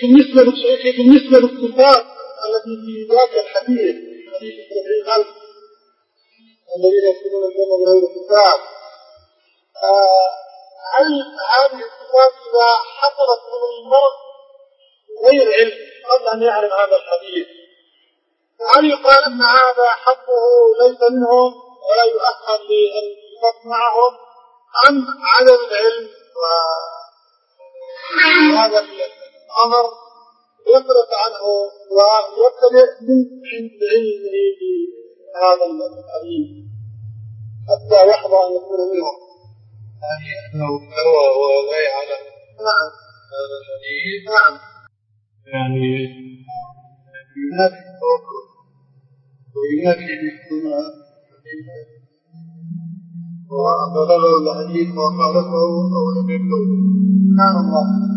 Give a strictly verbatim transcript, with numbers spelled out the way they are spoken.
بالنسبة للشيخ بالنسبة للصفات التي في ذاك الحديث حديث سبعين ألف الذين يكونون الجنة بغير حساب، هل هذه الصفات إذا حصلت من المرء غير علم قبل أن يعرف هذا الحديث هل يقال أن هذا حقه ليس منهم ولا يؤخر لأن يصف معهم، أم عدم العلم وهذا الأمر يصرف عنه ويبتدئ من عند علمه بهذا الحديث حتى يحظى أن يكون منهم؟ يعني أنه هو ولا يعلم. نعم هذا الحديث نعم يعني ينافي التوكل وينافي الاجتماع وبلغه الحديث وقالته أو لم يبلغه. سبحان الله.